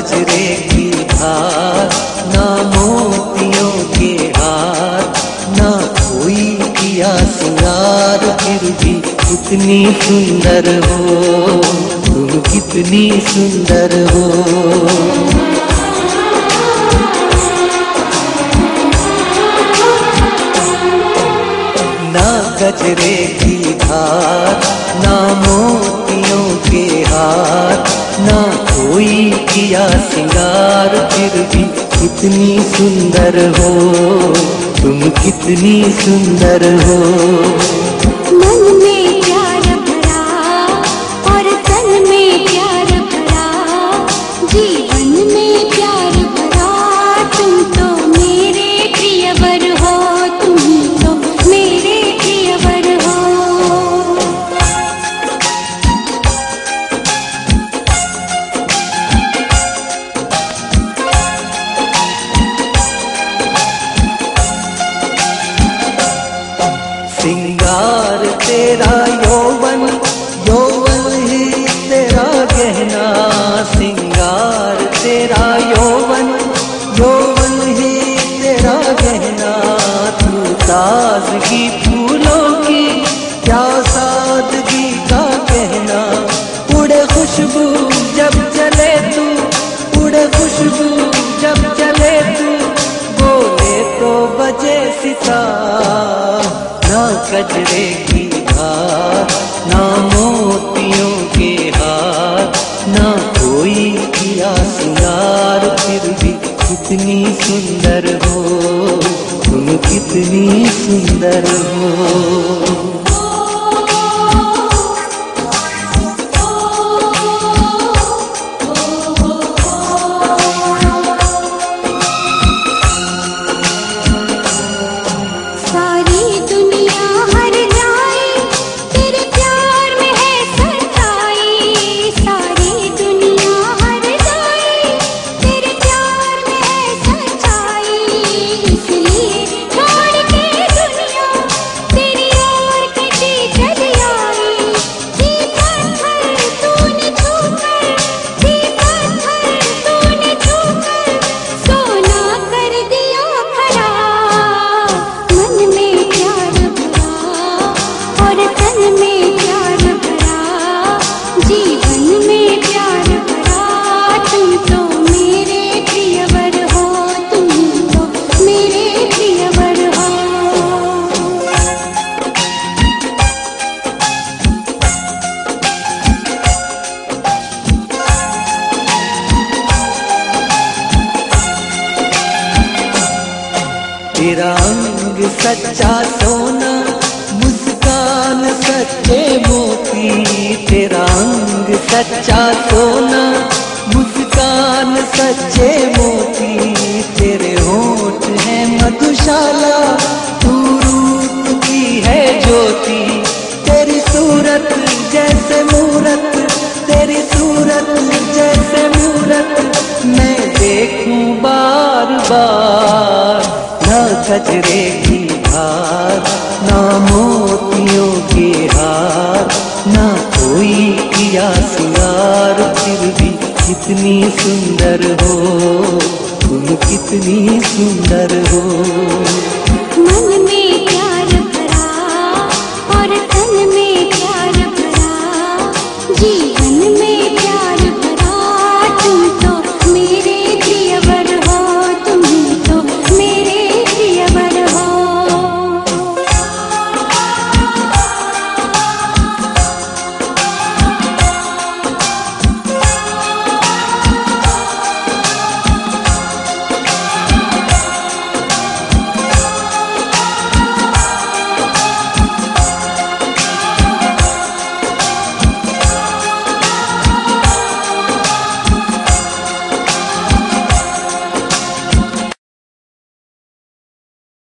गजरे की धार, ना मोतियों के हार, ना कोई किया सिंगार, फिर भी कितनी सुंदर हो तुम, कितनी सुंदर हो। ना गजरे की धार, ना मोतियों के हार, ना कोई किया सिंगार, फिर भी कितनी सुंदर हो तुम, कितनी सुंदर हो। मन में प्यार भरा और तन में प्यार भरा, जीवन में प्यार भरा, तुम तो मेरे प्रियवर हो, तुम तो मेरे प्रियवर हो। सिंगार तेरा यौवन, यौवन ही तेरा गहना, सिंगार तेरा यौवन, यौवन ही तेरा गहना, तू ताजगी फूलों की क्या सादगी का कहना, उड़े खुशबू जब चले तू, उड़े खुशबू जब चले तू, बोले तो बजे सितार। ना गजरे की धार, ना मोतियों के हार, ना कोई किया सिंगार, फिर भी कितनी सुंदर हो तुम, कितनी सुंदर हो। तेरा अंग सच्चा सोना, मुस्कान सच्चे मोती, तेरा अंग सच्चा सोना, मुस्कान सच्चे मोती, तेरे होठ है मधुशाला, तू रूप की है ज्योति, तेरी सूरत जैसे मूरत, तेरी सूरत जैसे मूरत, मैं देखूं बार बार। ना गजरे की धार, ना मोतियों के हार, ना कोई किया सिंगार, फिर भी कितनी सुंदर हो तुम, कितनी सुंदर हो।